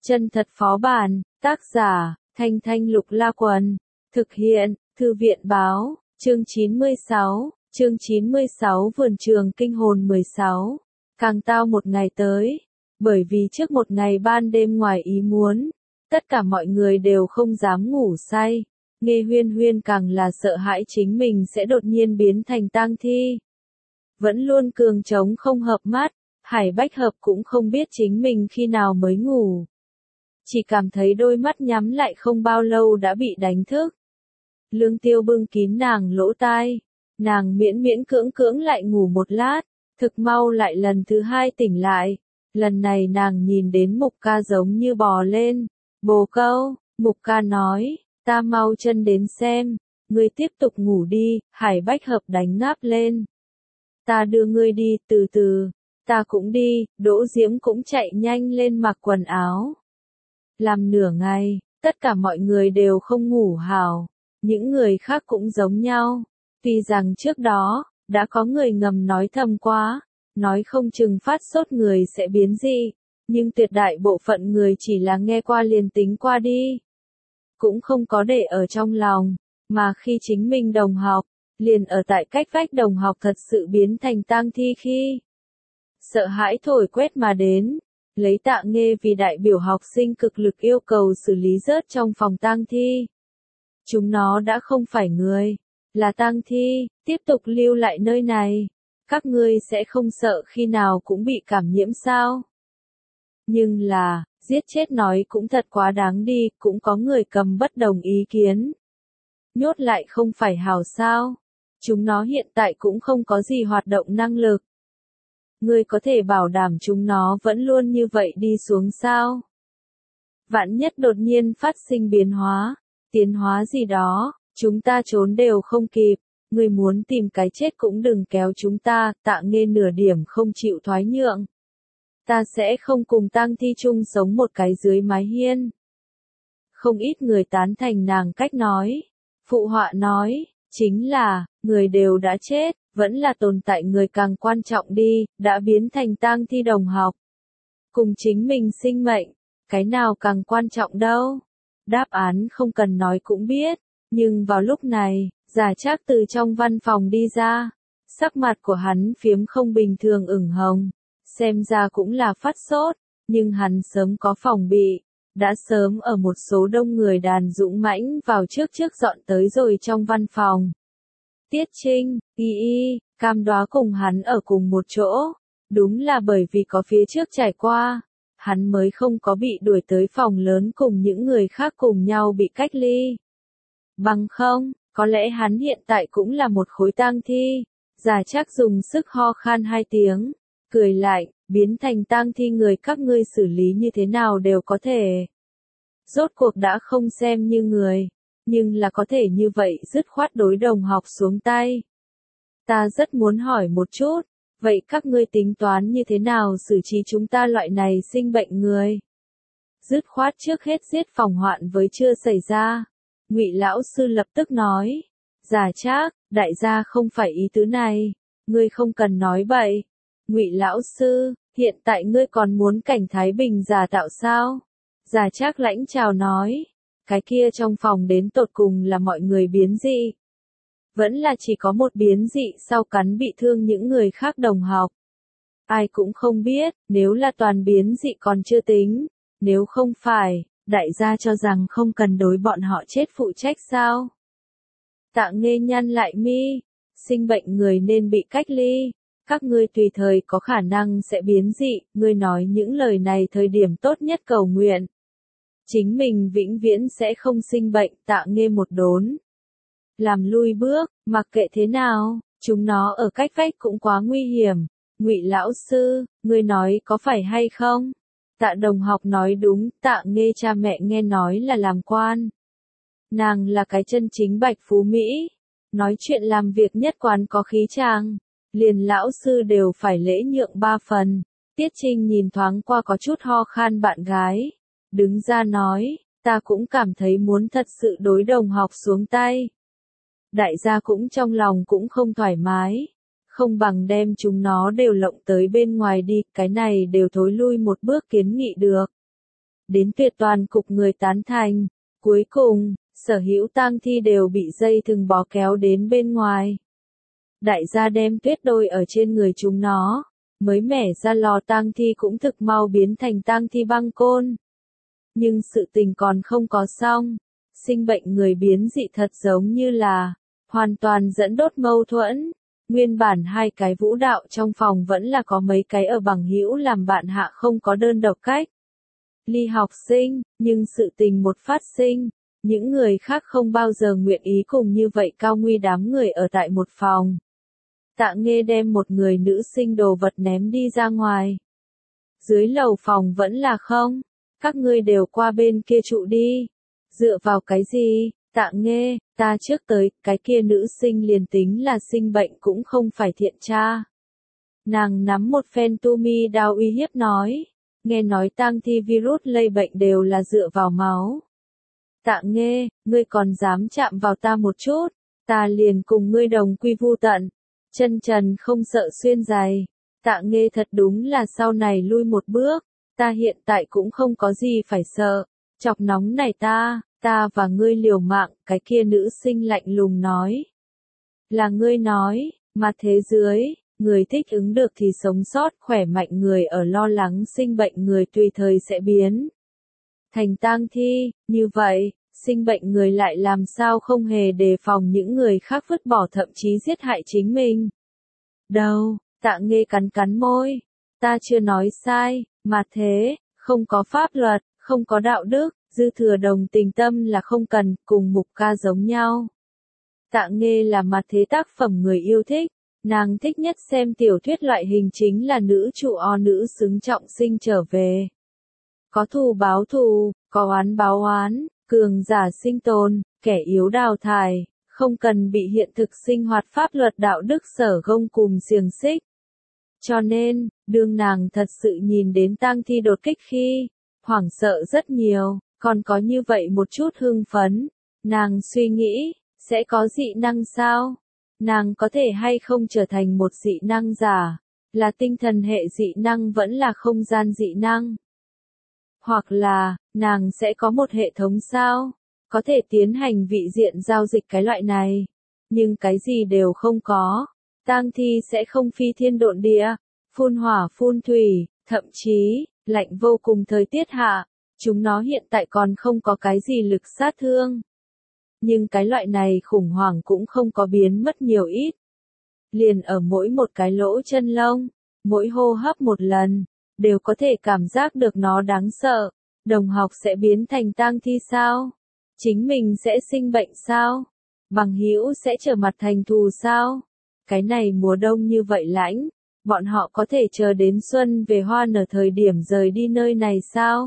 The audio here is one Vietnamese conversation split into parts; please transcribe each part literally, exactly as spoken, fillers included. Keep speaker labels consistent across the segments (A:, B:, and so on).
A: Chân thật phó bản, tác giả, Thanh Thanh Lục La Quần, thực hiện, Thư viện báo, chương chín mươi sáu, chương chín mươi sáu Vườn trường kinh hồn mười sáu, càng tao một ngày tới, bởi vì trước một ngày ban đêm ngoài ý muốn, tất cả mọi người đều không dám ngủ say, Nghe Huyên Huyên càng là sợ hãi chính mình sẽ đột nhiên biến thành tang thi. Vẫn luôn cường trống không hợp mắt, Hải Bách Hợp cũng không biết chính mình khi nào mới ngủ. Chỉ cảm thấy đôi mắt nhắm lại không bao lâu đã bị đánh thức. Lương Tiêu bưng kín nàng lỗ tai, nàng miễn miễn cưỡng cưỡng lại ngủ một lát, thực mau lại lần thứ hai tỉnh lại. Lần này nàng nhìn đến Mục Ca giống như bò lên. Bồ Câu, Mục Ca nói, ta mau chân đến xem, ngươi tiếp tục ngủ đi. Hải Bách Hợp đánh ngáp lên. Ta đưa ngươi đi, từ từ, ta cũng đi. Đỗ Diễm cũng chạy nhanh lên mặc quần áo. Làm nửa ngày, tất cả mọi người đều không ngủ hảo, những người khác cũng giống nhau. Tuy rằng trước đó, đã có người ngầm nói thầm quá, nói không chừng phát sốt người sẽ biến dị, nhưng tuyệt đại bộ phận người chỉ là nghe qua liền tính qua đi. Cũng không có để ở trong lòng, mà khi chính mình đồng học, liền ở tại cách vách đồng học thật sự biến thành tang thi khi. Sợ hãi thổi quét mà đến. Lấy Tạ Nghê vì đại biểu học sinh cực lực yêu cầu xử lý rớt trong phòng tang thi. Chúng nó đã không phải người, là tang thi, tiếp tục lưu lại nơi này. Các ngươi sẽ không sợ khi nào cũng bị cảm nhiễm sao? Nhưng là, giết chết nói cũng thật quá đáng đi, cũng có người cầm bất đồng ý kiến. Nhốt lại không phải hảo sao? Chúng nó hiện tại cũng không có gì hoạt động năng lực. Ngươi có thể bảo đảm chúng nó vẫn luôn như vậy đi xuống sao? Vạn nhất đột nhiên phát sinh biến hóa, tiến hóa gì đó, chúng ta trốn đều không kịp, ngươi muốn tìm cái chết cũng đừng kéo chúng ta. Tạ Nghê nửa điểm không chịu thoái nhượng. Ta sẽ không cùng tang thi chung sống một cái dưới mái hiên. Không ít người tán thành nàng cách nói. Phụ họa nói, chính là, người đều đã chết. Vẫn là tồn tại người càng quan trọng đi, đã biến thành tang thi đồng học. Cùng chính mình sinh mệnh, cái nào càng quan trọng đâu? Đáp án không cần nói cũng biết, nhưng vào lúc này, Giả Trác từ trong văn phòng đi ra, sắc mặt của hắn phiếm không bình thường ửng hồng, xem ra cũng là phát sốt, nhưng hắn sớm có phòng bị, đã sớm ở một số đông người đàn dũng mãnh vào trước trước dọn tới rồi trong văn phòng. Tiết Trinh, Y Y, Cam Đoá cùng hắn ở cùng một chỗ, đúng là bởi vì có phía trước trải qua, hắn mới không có bị đuổi tới phòng lớn cùng những người khác cùng nhau bị cách ly. Bằng không, có lẽ hắn hiện tại cũng là một khối tang thi. Giả Trác dùng sức ho khan hai tiếng, cười lại, biến thành tang thi người các ngươi xử lý như thế nào đều có thể. Rốt cuộc đã không xem như người. Nhưng là có thể như vậy dứt khoát đối đồng học xuống tay. Ta rất muốn hỏi một chút, vậy các ngươi tính toán như thế nào xử trí chúng ta loại này sinh bệnh người? Dứt khoát trước hết giết phòng hoạn với chưa xảy ra. Ngụy lão sư lập tức nói, Giả Trác, đại gia không phải ý tứ này, ngươi không cần nói bậy. Ngụy lão sư, hiện tại ngươi còn muốn cảnh Thái Bình giả tạo sao? Giả Trác lãnh chào nói. Cái kia trong phòng đến tột cùng là mọi người biến dị. Vẫn là chỉ có một biến dị sau cắn bị thương những người khác đồng học. Ai cũng không biết, nếu là toàn biến dị còn chưa tính. Nếu không phải, đại gia cho rằng không cần đối bọn họ chết phụ trách sao? Tạ Nghê nhăn lại mi, sinh bệnh người nên bị cách ly. Các ngươi tùy thời có khả năng sẽ biến dị, ngươi nói những lời này thời điểm tốt nhất cầu nguyện. Chính mình vĩnh viễn sẽ không sinh bệnh. Tạ Nghê một đốn. Làm lui bước, mặc kệ thế nào, chúng nó ở cách vách cũng quá nguy hiểm. Ngụy lão sư, ngươi nói có phải hay không? Tạ đồng học nói đúng, Tạ Nghê cha mẹ nghe nói là làm quan. Nàng là cái chân chính bạch phú Mỹ. Nói chuyện làm việc nhất quán có khí chàng. Liền lão sư đều phải lễ nhượng ba phần. Tiết Trinh nhìn thoáng qua có chút ho khan bạn gái. Đứng ra nói, ta cũng cảm thấy muốn thật sự đối đồng học xuống tay. Đại gia cũng trong lòng cũng không thoải mái. Không bằng đem chúng nó đều lộng tới bên ngoài đi, cái này đều thối lui một bước kiến nghị được. đến tuyệt toàn cục người tán thành. Cuối cùng, sở hữu tang thi đều bị dây thừng bó kéo đến bên ngoài. Đại gia đem tuyết đôi ở trên người chúng nó, mới mẻ ra lò tang thi cũng thực mau biến thành tang thi băng côn. Nhưng sự tình còn không có xong, sinh bệnh người biến dị thật giống như là hoàn toàn dẫn đốt mâu thuẫn. Nguyên bản hai cái vũ đạo trong phòng vẫn là có mấy cái ở bằng hữu làm bạn hạ không có đơn độc cách ly học sinh, nhưng sự tình một phát sinh, những người khác không bao giờ nguyện ý cùng như vậy cao nguy đám người ở tại một phòng. Tạ Nghê đem một người nữ sinh đồ vật ném đi ra ngoài. Dưới lầu phòng vẫn là không, các ngươi đều qua bên kia trụ đi. Dựa vào cái gì? Tạ Nghê, ta trước tới, cái kia nữ sinh liền tính là sinh bệnh cũng không phải thiện tra. Nàng nắm một phen tu mi đao uy hiếp nói, nghe nói tang thi virus lây bệnh đều là dựa vào máu. Tạ Nghê, ngươi còn dám chạm vào ta một chút, ta liền cùng ngươi đồng quy vu tận. Chân trần không sợ xuyên giày. Tạ Nghê thật đúng là sau này lui một bước, ta hiện tại cũng không có gì phải sợ. Chọc nóng này ta, ta và ngươi liều mạng, cái kia nữ sinh lạnh lùng nói. Là ngươi nói, mà thế dưới, người thích ứng được thì sống sót, khỏe mạnh người ở lo lắng sinh bệnh người tùy thời sẽ biến thành tang thi, như vậy, sinh bệnh người lại làm sao không hề đề phòng những người khác vứt bỏ thậm chí giết hại chính mình. Đâu, Tạ Nghê cắn cắn môi, ta chưa nói sai, mà thế, không có pháp luật, không có đạo đức, dư thừa đồng tình tâm là không cần, cùng Mục Ca giống nhau. Tạ Nghê là mặt thế tác phẩm người yêu thích, nàng thích nhất xem tiểu thuyết loại hình chính là nữ trụ o nữ xứng trọng sinh trở về. Có thù báo thù, có oán báo oán, cường giả sinh tồn, kẻ yếu đào thải, không cần bị hiện thực sinh hoạt pháp luật đạo đức sở gông cùm xiềng xích. Cho nên, đương nàng thật sự nhìn đến tang thi đột kích khi, hoảng sợ rất nhiều, còn có như vậy một chút hưng phấn. Nàng suy nghĩ, sẽ có dị năng sao? Nàng có thể hay không trở thành một dị năng giả? Là tinh thần hệ dị năng vẫn là không gian dị năng? Hoặc là, nàng sẽ có một hệ thống sao? Có thể tiến hành vị diện giao dịch cái loại này. Nhưng cái gì đều không có. Tang thi sẽ không phi thiên độn địa, phun hỏa phun thủy, thậm chí, lạnh vô cùng thời tiết hạ. Chúng nó hiện tại còn không có cái gì lực sát thương. Nhưng cái loại này khủng hoảng cũng không có biến mất nhiều ít. Liền ở mỗi một cái lỗ chân lông, mỗi hô hấp một lần, đều có thể cảm giác được nó đáng sợ. Đồng học sẽ biến thành tang thi sao? Chính mình sẽ sinh bệnh sao? Bằng hữu sẽ trở mặt thành thù sao? Cái này mùa đông như vậy lãnh, bọn họ có thể chờ đến xuân về hoa nở thời điểm rời đi nơi này sao?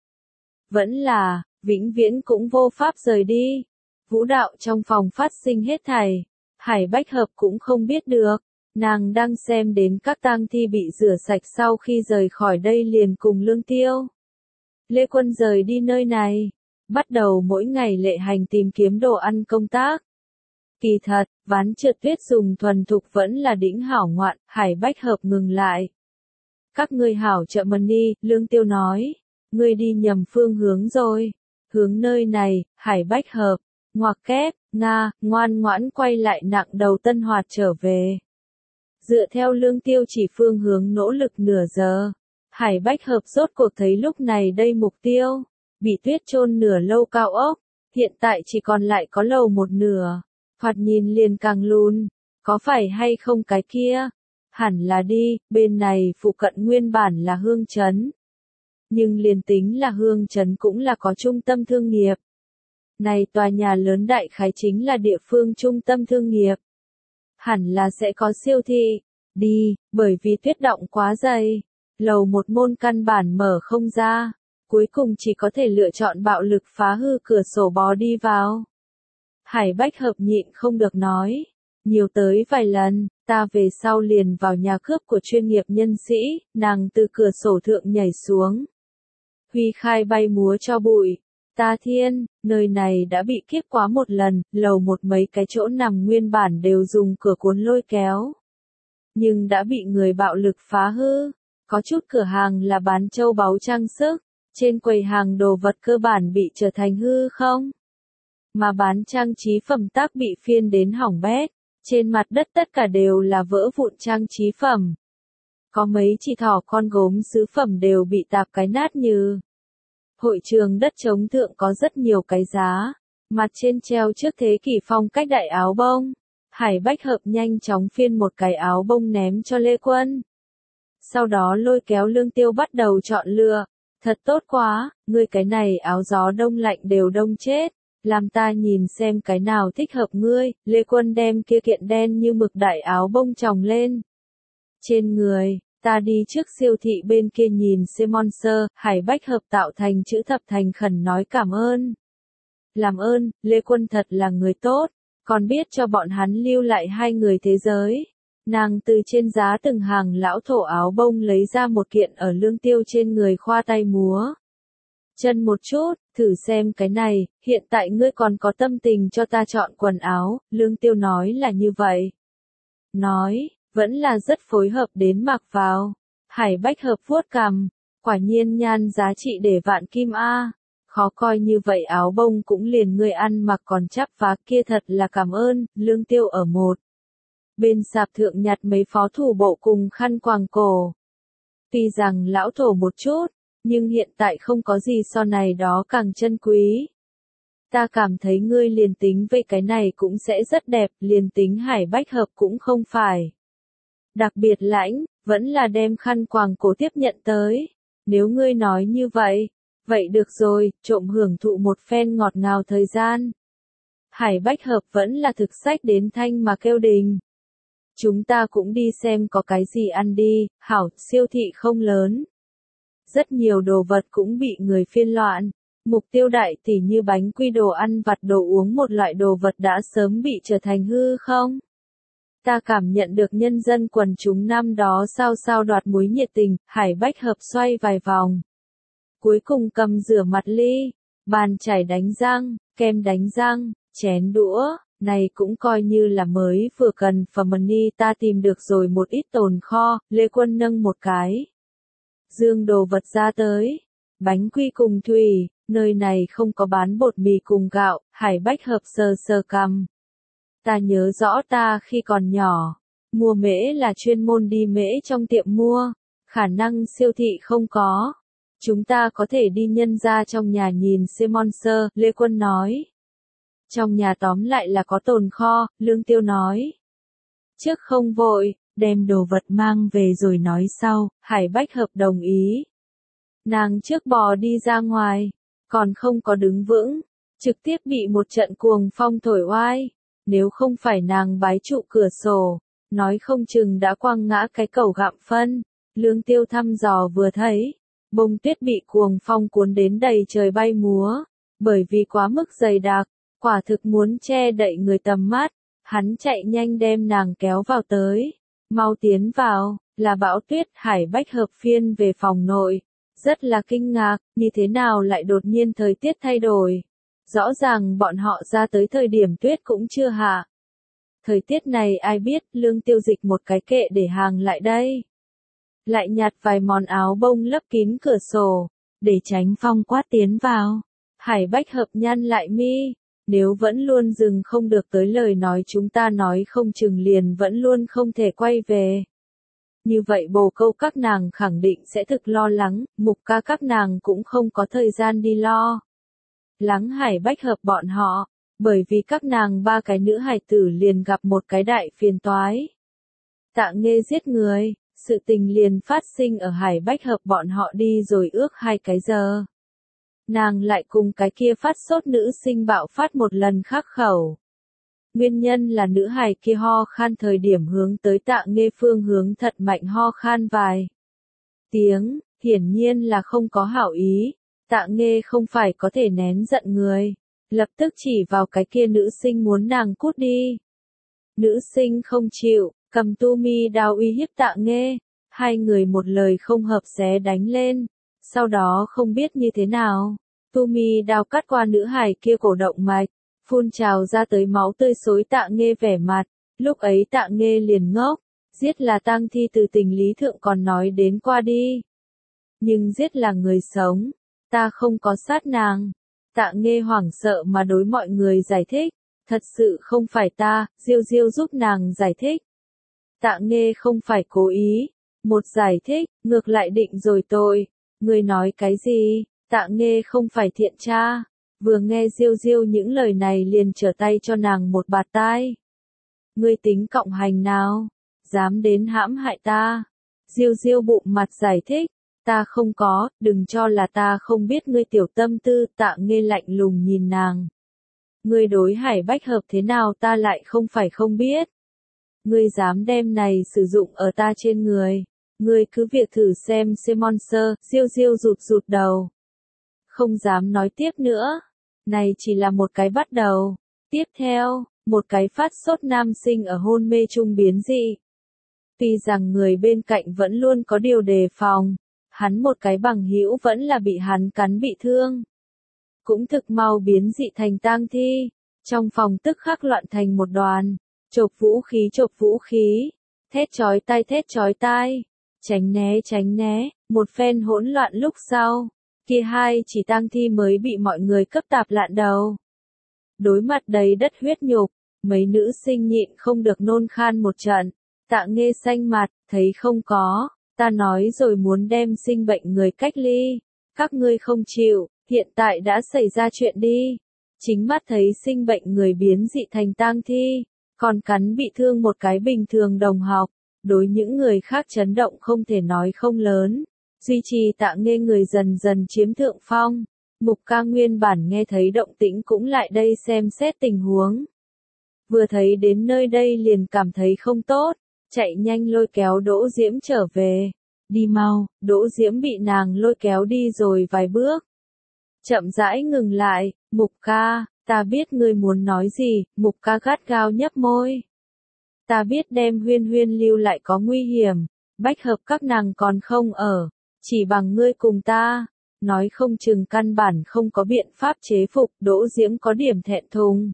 A: Vẫn là, vĩnh viễn cũng vô pháp rời đi. Vũ đạo trong phòng phát sinh hết thảy. Hải Bách Hợp cũng không biết được. Nàng đang xem đến các tang thi bị rửa sạch sau khi rời khỏi đây liền cùng Lương Tiêu. Lê Quân rời đi nơi này. Bắt đầu mỗi ngày lệ hành tìm kiếm đồ ăn công tác. Kỳ thật, ván trượt tuyết dùng thuần thục vẫn là đỉnh hảo ngoạn, Hải Bách Hợp ngừng lại. Các ngươi hảo trợ mần đi, Lương Tiêu nói. Ngươi đi nhầm phương hướng rồi. Hướng nơi này, Hải Bách Hợp, ngoặc kép, Nga, ngoan ngoãn quay lại nặng đầu Tân Hoạt trở về. Dựa theo Lương Tiêu chỉ phương hướng nỗ lực nửa giờ. Hải Bách Hợp rốt cuộc thấy lúc này đây mục tiêu. Bị tuyết chôn nửa lâu cao ốc. Hiện tại chỉ còn lại có lầu một nửa. Thoạt nhìn liền càng lùn. Có phải hay không cái kia? Hẳn là đi, bên này phụ cận nguyên bản là Hương Trấn. Nhưng liền tính là Hương Trấn cũng là có trung tâm thương nghiệp. Này tòa nhà lớn đại khái chính là địa phương trung tâm thương nghiệp. Hẳn là sẽ có siêu thị. Đi, bởi vì tuyết động quá dày. Lầu một môn căn bản mở không ra. Cuối cùng chỉ có thể lựa chọn bạo lực phá hư cửa sổ bò đi vào. Hải Bách Hợp nhịn không được nói. Nhiều tới vài lần, ta về sau liền vào nhà cướp của chuyên nghiệp nhân sĩ, nàng từ cửa sổ thượng nhảy xuống. Huy khai bay múa cho bụi. Ta thiên, nơi này đã bị kiếp quá một lần, lầu một mấy cái chỗ nằm nguyên bản đều dùng cửa cuốn lôi kéo. Nhưng đã bị người bạo lực phá hư. Có chút cửa hàng là bán châu báu trang sức, Trên quầy hàng đồ vật cơ bản bị trở thành hư không. Mà bán trang trí phẩm tác bị phiên đến hỏng bét. Trên mặt đất tất cả đều là vỡ vụn trang trí phẩm. Có mấy chỉ thỏ con gốm sứ phẩm đều bị tạp cái nát như. Hội trường đất trống thượng có rất nhiều cái giá. Mặt trên treo trước thế kỷ phong cách đại áo bông. Hải Bách Hợp nhanh chóng phiên một cái áo bông ném cho Lê Quân. Sau đó lôi kéo Lương Tiêu bắt đầu chọn lựa. Thật tốt quá, ngươi cái này áo gió đông lạnh đều đông chết. Làm ta nhìn xem cái nào thích hợp ngươi. Lê Quân đem kia kiện đen như mực đại áo bông tròng lên. Trên người, ta đi trước siêu thị bên kia nhìn sponsor. Hải Bách Hợp tạo thành chữ thập thành khẩn nói cảm ơn. Làm ơn, Lê Quân thật là người tốt. Còn biết cho bọn hắn lưu lại hai người thế giới. Nàng từ trên giá từng hàng lão thổ áo bông lấy ra một kiện ở Lương Tiêu trên người khoa tay múa. Chân một chút, thử xem cái này, hiện tại ngươi còn có tâm tình cho ta chọn quần áo, Lương Tiêu nói là như vậy. Nói, vẫn là rất phối hợp đến mặc vào. Hải Bách Hợp vuốt cằm, quả nhiên nhan giá trị để vạn kim a. Khó coi như vậy áo bông cũng liền ngươi ăn mặc còn chắp vá kia thật là cảm ơn, Lương Tiêu ở một. Bên sạp thượng nhặt mấy phó thủ bộ cùng khăn quàng cổ. Tuy rằng lão thổ một chút, nhưng hiện tại không có gì so này đó càng chân quý. Ta cảm thấy ngươi liền tính về cái này cũng sẽ rất đẹp, liền tính Hải Bách Hợp cũng không phải. Đặc biệt lãnh, vẫn là đem khăn quàng cổ tiếp nhận tới. Nếu ngươi nói như vậy, vậy được rồi, trộm hưởng thụ một phen ngọt ngào thời gian. Hải Bách Hợp vẫn là thực sách đến thanh mà kêu đình. Chúng ta cũng đi xem có cái gì ăn đi, hảo, siêu thị không lớn. Rất nhiều đồ vật cũng bị người phiên loạn. Mục tiêu đại tỉ như bánh quy đồ ăn vặt đồ uống một loại đồ vật đã sớm bị trở thành hư không? Ta cảm nhận được nhân dân quần chúng năm đó sao sao đoạt muối nhiệt tình, Hải Bách Hợp xoay vài vòng. Cuối cùng cầm rửa mặt ly, bàn chải đánh răng, kem đánh răng, chén đũa, này cũng coi như là mới vừa cần và money ta tìm được rồi một ít tồn kho, Lê Quân nâng một cái. Dương đồ vật ra tới, bánh quy cùng thủy, nơi này không có bán bột mì cùng gạo, Hải Bách Hợp sờ sờ cằm. Ta nhớ rõ ta khi còn nhỏ, mua mễ là chuyên môn đi mễ trong tiệm mua, khả năng siêu thị không có. Chúng ta có thể đi nhân ra trong nhà nhìn sponsor, Lê Quân nói. Trong nhà tóm lại là có tồn kho, Lương Tiêu nói. Trước không vội, đem đồ vật mang về rồi nói sau, Hải Bách Hợp đồng ý. Nàng trước bò đi ra ngoài, còn không có đứng vững, trực tiếp bị một trận cuồng phong thổi oai. Nếu không phải nàng bái trụ cửa sổ, nói không chừng đã quăng ngã cái cẩu gặm phân. Lương Tiêu thăm dò vừa thấy, bông tuyết bị cuồng phong cuốn đến đầy trời bay múa, bởi vì quá mức dày đặc, quả thực muốn che đậy người tầm mắt. Hắn chạy nhanh đem nàng kéo vào tới, mau tiến vào, là bão tuyết. Hải Bách Hợp phiên về phòng nội, rất là kinh ngạc, như thế nào lại đột nhiên thời tiết thay đổi. Rõ ràng bọn họ ra tới thời điểm tuyết cũng chưa hạ. Thời tiết này ai biết, Lương Tiêu dịch một cái kệ để hàng lại đây. Lại nhặt vài món áo bông lấp kín cửa sổ, để tránh phong quát tiến vào. Hải Bách Hợp nhăn lại mi, nếu vẫn luôn dừng không được tới lời nói chúng ta nói không chừng liền vẫn luôn không thể quay về. Như vậy bồ câu các nàng khẳng định sẽ thực lo lắng, mục ca các nàng cũng không có thời gian đi lo. Lắng Hải Bách Hợp bọn họ, bởi vì các nàng ba cái nữ hài tử liền gặp một cái đại phiền toái. Tạ Nghê giết người, sự tình liền phát sinh ở Hải Bách Hợp bọn họ đi rồi ước hai cái giờ. Nàng lại cùng cái kia phát sốt nữ sinh bạo phát một lần khắc khẩu. Nguyên nhân là nữ hài kia ho khan thời điểm hướng tới Tạ Nghê phương hướng thật mạnh ho khan vài tiếng, hiển nhiên là không có hảo ý. Tạ Nghê không phải có thể nén giận người, lập tức chỉ vào cái kia nữ sinh muốn nàng cút đi. Nữ sinh không chịu, cầm tu mi đao uy hiếp Tạ Nghê, hai người một lời không hợp xé đánh lên, sau đó không biết như thế nào, tu mi đao cắt qua nữ hài kia cổ động mạch, phun trào ra tới máu tươi xối Tạ Nghê vẻ mặt, lúc ấy Tạ Nghê liền ngốc, giết là tang thi từ tình lý thượng còn nói đến qua đi. Nhưng giết là người sống. ta không có sát nàng. Tạ Nghê hoảng sợ mà đối mọi người giải thích, thật sự không phải ta, Diêu Diêu giúp nàng giải thích. Tạ Nghê không phải cố ý, một giải thích, ngược lại định rồi tội. Ngươi nói cái gì? Tạ Nghê không phải thiện tra. Vừa nghe Diêu Diêu những lời này liền trở tay cho nàng một bạt tai. Ngươi tính cộng hành nào? Dám đến hãm hại ta? Diêu Diêu bụng mặt giải thích, ta không có, đừng cho là ta không biết ngươi tiểu tâm tư. Tạ Nghê lạnh lùng nhìn nàng. Ngươi đối Hải Bách Hợp thế nào ta lại không phải không biết. Ngươi dám đem này sử dụng ở ta trên người. Ngươi cứ việc thử xem Monster. Diêu Diêu rụt rụt đầu. Không dám nói tiếp nữa. Này chỉ là một cái bắt đầu. Tiếp theo, một cái phát sốt nam sinh ở hôn mê trung biến dị. Tuy rằng người bên cạnh vẫn luôn có điều đề phòng, hắn một cái bằng hữu vẫn là bị hắn cắn bị thương. Cũng thực mau biến dị thành tang thi, trong phòng tức khắc loạn thành một đoàn, chộp vũ khí chộp vũ khí, thét chói tai thét chói tai, tránh né tránh né, một phen hỗn loạn lúc sau, kia hai chỉ tang thi mới bị mọi người cấp tạp lạn đầu. Đối mặt đầy đất huyết nhục, mấy nữ sinh nhịn không được nôn khan một trận. Tạ Nghê xanh mặt, thấy không có, ta nói rồi muốn đem sinh bệnh người cách ly, các ngươi không chịu, hiện tại đã xảy ra chuyện đi. Chính mắt thấy sinh bệnh người biến dị thành tang thi, còn cắn bị thương một cái bình thường đồng học, đối những người khác chấn động không thể nói không lớn, duy trì Tạ Nghê người dần dần chiếm thượng phong. Mục Ca nguyên bản nghe thấy động tĩnh cũng lại đây xem xét tình huống. Vừa thấy đến nơi đây liền cảm thấy không tốt, chạy nhanh lôi kéo Đỗ Diễm trở về. Đi mau, Đỗ Diễm bị nàng lôi kéo đi rồi vài bước. Chậm rãi ngừng lại, Mục Ca, ta biết ngươi muốn nói gì. Mục Ca gắt gao nhấp môi. Ta biết đem Huyên Huyên lưu lại có nguy hiểm, Bách Hợp các nàng còn không ở, chỉ bằng ngươi cùng ta, nói không chừng căn bản không có biện pháp chế phục. Đỗ Diễm có điểm thẹn thùng.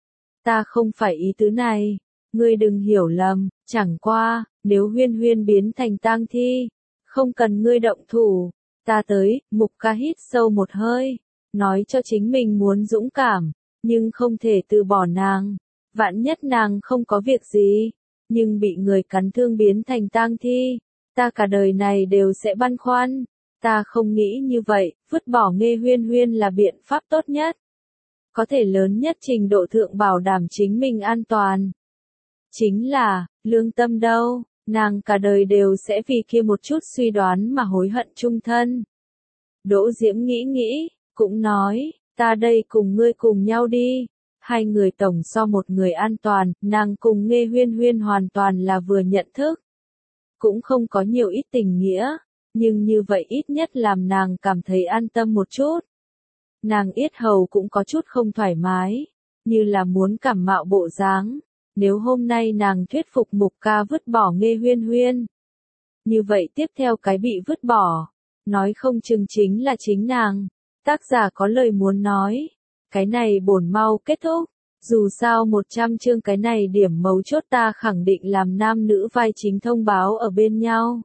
A: Ta không phải ý tứ này, ngươi đừng hiểu lầm, chẳng qua, nếu Huyên Huyên biến thành tang thi, không cần ngươi động thủ, ta tới. Mục Ca hít sâu một hơi, nói cho chính mình muốn dũng cảm, nhưng không thể từ bỏ nàng. Vạn nhất nàng không có việc gì, nhưng bị người cắn thương biến thành tang thi, ta cả đời này đều sẽ băn khoăn. Ta không nghĩ như vậy, vứt bỏ Nghê Huyên Huyên là biện pháp tốt nhất. Có thể lớn nhất trình độ thượng bảo đảm chính mình an toàn. Chính là, lương tâm đâu, nàng cả đời đều sẽ vì kia một chút suy đoán mà hối hận chung thân. Đỗ Diễm nghĩ nghĩ, cũng nói, ta đây cùng ngươi cùng nhau đi. Hai người tổng so một người an toàn, nàng cùng Nghê Huyên Huyên hoàn toàn là vừa nhận thức. Cũng không có nhiều ít tình nghĩa, nhưng như vậy ít nhất làm nàng cảm thấy an tâm một chút. Nàng yết hầu cũng có chút không thoải mái, như là muốn cảm mạo bộ dáng. Nếu hôm nay nàng thuyết phục Mục Ca vứt bỏ Nghê Huyên Huyên, như vậy tiếp theo cái bị vứt bỏ, nói không chừng chính là chính nàng. Tác giả có lời muốn nói, cái này bổn mau kết thúc. Dù sao một trăm chương cái này điểm mấu chốt ta khẳng định làm nam nữ vai chính thông báo ở bên nhau.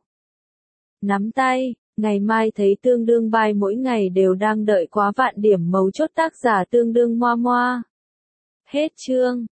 A: Nắm tay, ngày mai thấy tương đương vai mỗi ngày đều đang đợi quá vạn điểm mấu chốt tác giả tương đương moa moa. Hết chương.